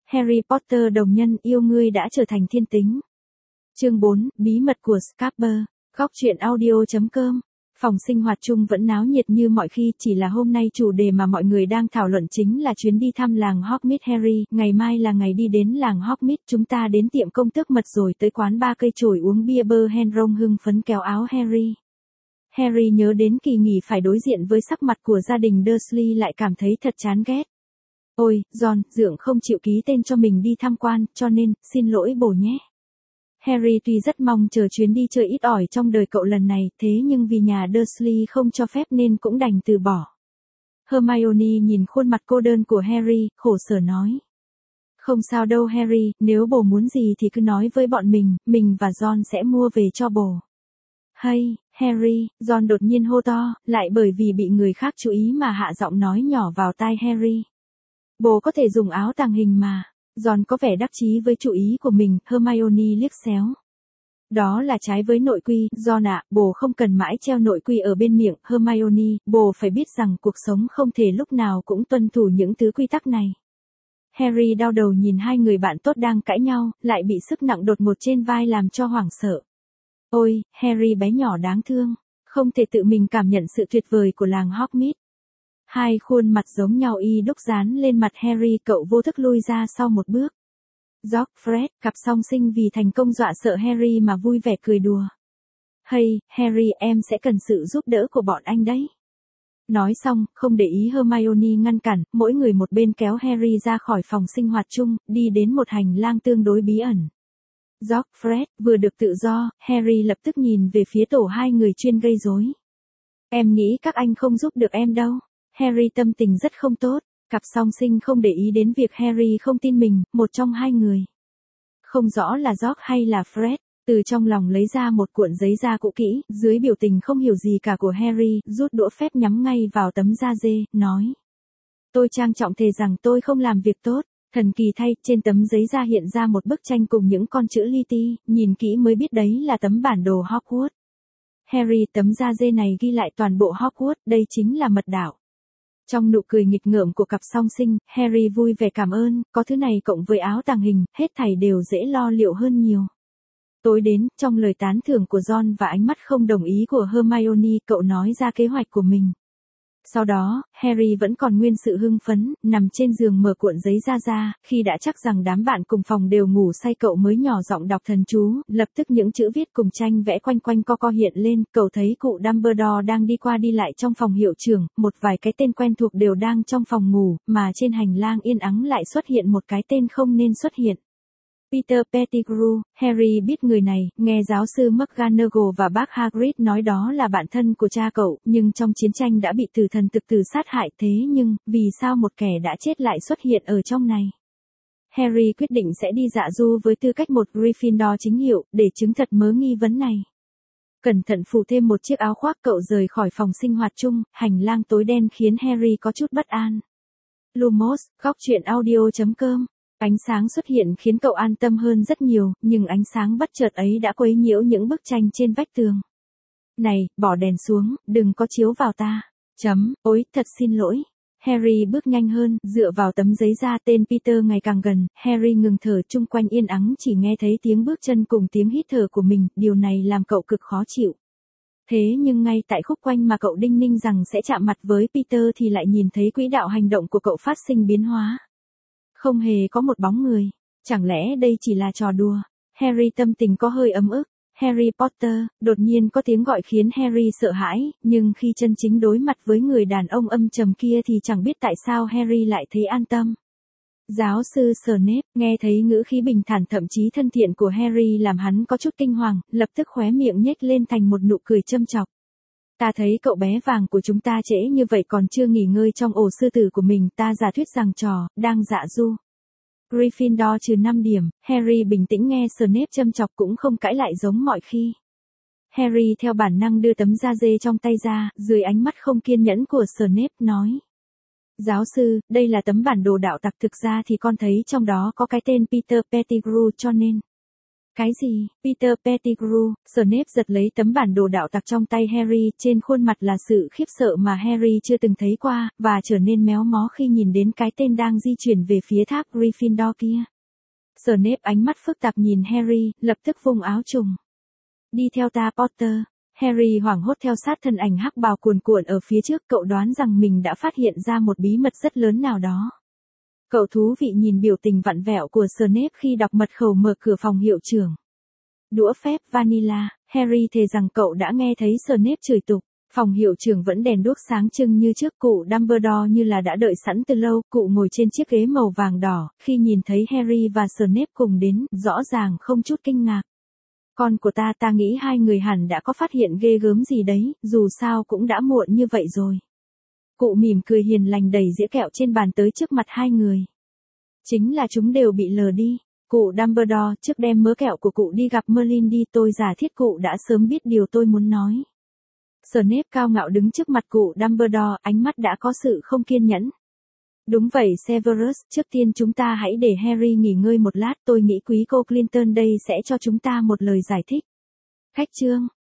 Harry Potter đồng nhân yêu ngươi đã trở thành thiên tính. Chương 4, bí mật của Scarper. Góc truyện audio.com. Phòng sinh hoạt chung vẫn náo nhiệt như mọi khi, chỉ là hôm nay chủ đề mà mọi người đang thảo luận chính là chuyến đi thăm làng Hogsmeade. Harry, ngày mai là ngày đi đến làng Hogsmeade, chúng ta đến tiệm công tước mật rồi tới quán ba cây chổi uống bia bơ. Ron hưng phấn kéo áo Harry. Harry nhớ đến kỳ nghỉ phải đối diện với sắc mặt của gia đình Dursley lại cảm thấy thật chán ghét. Ôi, John, dượng không chịu ký tên cho mình đi tham quan, cho nên, xin lỗi bồ nhé. Harry tuy rất mong chờ chuyến đi chơi ít ỏi trong đời cậu lần này, thế nhưng vì nhà Dursley không cho phép nên cũng đành từ bỏ. Hermione nhìn khuôn mặt cô đơn của Harry, khổ sở nói. Không sao đâu Harry, nếu bồ muốn gì thì cứ nói với bọn mình và John sẽ mua về cho bồ. Hay, Harry, John đột nhiên hô to, lại bởi vì bị người khác chú ý mà hạ giọng nói nhỏ vào tai Harry. Bồ có thể dùng áo tàng hình mà. John có vẻ đắc chí với chủ ý của mình, Hermione liếc xéo. Đó là trái với nội quy, John ạ, bồ không cần mãi treo nội quy ở bên miệng, Hermione, bồ phải biết rằng cuộc sống không thể lúc nào cũng tuân thủ những thứ quy tắc này. Harry đau đầu nhìn hai người bạn tốt đang cãi nhau, lại bị sức nặng đột ngột trên vai làm cho hoảng sợ. Ôi, Harry bé nhỏ đáng thương, không thể tự mình cảm nhận sự tuyệt vời của làng Hogsmeade. Hai khuôn mặt giống nhau y đúc dán lên mặt Harry, cậu vô thức lui ra sau một bước. George, Fred, cặp song sinh vì thành công dọa sợ Harry mà vui vẻ cười đùa. Hey, Harry, em sẽ cần sự giúp đỡ của bọn anh đấy. Nói xong, không để ý Hermione ngăn cản, mỗi người một bên kéo Harry ra khỏi phòng sinh hoạt chung, đi đến một hành lang tương đối bí ẩn. George, Fred, vừa được tự do, Harry lập tức nhìn về phía tổ hai người chuyên gây rối. Em nghĩ các anh không giúp được em đâu. Harry tâm tình rất không tốt, cặp song sinh không để ý đến việc Harry không tin mình, một trong hai người. Không rõ là George hay là Fred, từ trong lòng lấy ra một cuộn giấy da cũ kỹ, dưới biểu tình không hiểu gì cả của Harry, rút đũa phép nhắm ngay vào tấm da dê, nói. Tôi trang trọng thề rằng tôi không làm việc tốt. Thần kỳ thay, trên tấm giấy da hiện ra một bức tranh cùng những con chữ li ti, nhìn kỹ mới biết đấy là tấm bản đồ Hogwarts. Harry, tấm da dê này ghi lại toàn bộ Hogwarts, đây chính là mật đảo. Trong nụ cười nghịch ngợm của cặp song sinh, Harry vui vẻ cảm ơn, có thứ này cộng với áo tàng hình, hết thảy đều dễ lo liệu hơn nhiều. Tối đến, trong lời tán thưởng của John và ánh mắt không đồng ý của Hermione, cậu nói ra kế hoạch của mình. Sau đó, Harry vẫn còn nguyên sự hưng phấn, nằm trên giường mở cuộn giấy ra, khi đã chắc rằng đám bạn cùng phòng đều ngủ say cậu mới nhỏ giọng đọc thần chú, lập tức những chữ viết cùng tranh vẽ quanh quanh co hiện lên, cậu thấy cụ Dumbledore đang đi qua đi lại trong phòng hiệu trưởng, một vài cái tên quen thuộc đều đang trong phòng ngủ, mà trên hành lang yên ắng lại xuất hiện một cái tên không nên xuất hiện. Peter Pettigrew, Harry biết người này, nghe giáo sư McGonagall và bác Hagrid nói đó là bạn thân của cha cậu, nhưng trong chiến tranh đã bị tử thần thực tử sát hại, thế nhưng, vì sao một kẻ đã chết lại xuất hiện ở trong này? Harry quyết định sẽ đi dạ du với tư cách một Gryffindor chính hiệu, để chứng thật mớ nghi vấn này. Cẩn thận phủ thêm một chiếc áo khoác, cậu rời khỏi phòng sinh hoạt chung, hành lang tối đen khiến Harry có chút bất an. Lumos, góc truyện audio.com. Ánh sáng xuất hiện khiến cậu an tâm hơn rất nhiều, nhưng ánh sáng bất chợt ấy đã quấy nhiễu những bức tranh trên vách tường. Này, bỏ đèn xuống, đừng có chiếu vào ta. Ôi, thật xin lỗi. Harry bước nhanh hơn, dựa vào tấm giấy da, tên Peter ngày càng gần, Harry ngừng thở, chung quanh yên ắng chỉ nghe thấy tiếng bước chân cùng tiếng hít thở của mình, điều này làm cậu cực khó chịu. Thế nhưng ngay tại khúc quanh mà cậu đinh ninh rằng sẽ chạm mặt với Peter thì lại nhìn thấy quỹ đạo hành động của cậu phát sinh biến hóa. Không hề có một bóng người. Chẳng lẽ đây chỉ là trò đùa? Harry tâm tình có hơi ấm ức. Harry Potter, đột nhiên có tiếng gọi khiến Harry sợ hãi, nhưng khi chân chính đối mặt với người đàn ông âm trầm kia thì chẳng biết tại sao Harry lại thấy an tâm. Giáo sư Snape, nghe thấy ngữ khí bình thản thậm chí thân thiện của Harry làm hắn có chút kinh hoàng, lập tức khóe miệng nhếch lên thành một nụ cười châm chọc. Ta thấy cậu bé vàng của chúng ta trễ như vậy còn chưa nghỉ ngơi trong ổ sư tử của mình, ta giả thuyết rằng trò, đang dạ du. Gryffindor trừ 5 điểm, Harry bình tĩnh nghe Snape châm chọc cũng không cãi lại giống mọi khi. Harry theo bản năng đưa tấm da dê trong tay ra, dưới ánh mắt không kiên nhẫn của Snape, nói. Giáo sư, đây là tấm bản đồ đạo tặc, thực ra thì con thấy trong đó có cái tên Peter Pettigrew cho nên. Cái gì? Peter Pettigrew, Snape giật lấy tấm bản đồ đạo tặc trong tay Harry, trên khuôn mặt là sự khiếp sợ mà Harry chưa từng thấy qua, và trở nên méo mó khi nhìn đến cái tên đang di chuyển về phía tháp Gryffindor kia. Snape ánh mắt phức tạp nhìn Harry, lập tức vung áo trùng. Đi theo ta Potter. Harry hoảng hốt theo sát thân ảnh hắc bào cuồn cuộn ở phía trước, cậu đoán rằng mình đã phát hiện ra một bí mật rất lớn nào đó. Cậu thú vị nhìn biểu tình vặn vẹo của Snape khi đọc mật khẩu mở cửa phòng hiệu trưởng. Đũa phép vanilla, Harry thề rằng cậu đã nghe thấy Snape chửi tục. Phòng hiệu trưởng vẫn đèn đuốc sáng trưng như trước, cụ Dumbledore như là đã đợi sẵn từ lâu, cụ ngồi trên chiếc ghế màu vàng đỏ, khi nhìn thấy Harry và Snape cùng đến, rõ ràng không chút kinh ngạc. Con của ta nghĩ hai người hẳn đã có phát hiện ghê gớm gì đấy, dù sao cũng đã muộn như vậy rồi. Cụ mỉm cười hiền lành đẩy dĩa kẹo trên bàn tới trước mặt hai người. Chính là chúng đều bị lờ đi. Cụ Dumbledore, trước đem mớ kẹo của cụ đi gặp Merlin đi, tôi giả thiết cụ đã sớm biết điều tôi muốn nói. Snape cao ngạo đứng trước mặt cụ Dumbledore, ánh mắt đã có sự không kiên nhẫn. Đúng vậy Severus, trước tiên chúng ta hãy để Harry nghỉ ngơi một lát, tôi nghĩ quý cô Clinton đây sẽ cho chúng ta một lời giải thích. Khách chương.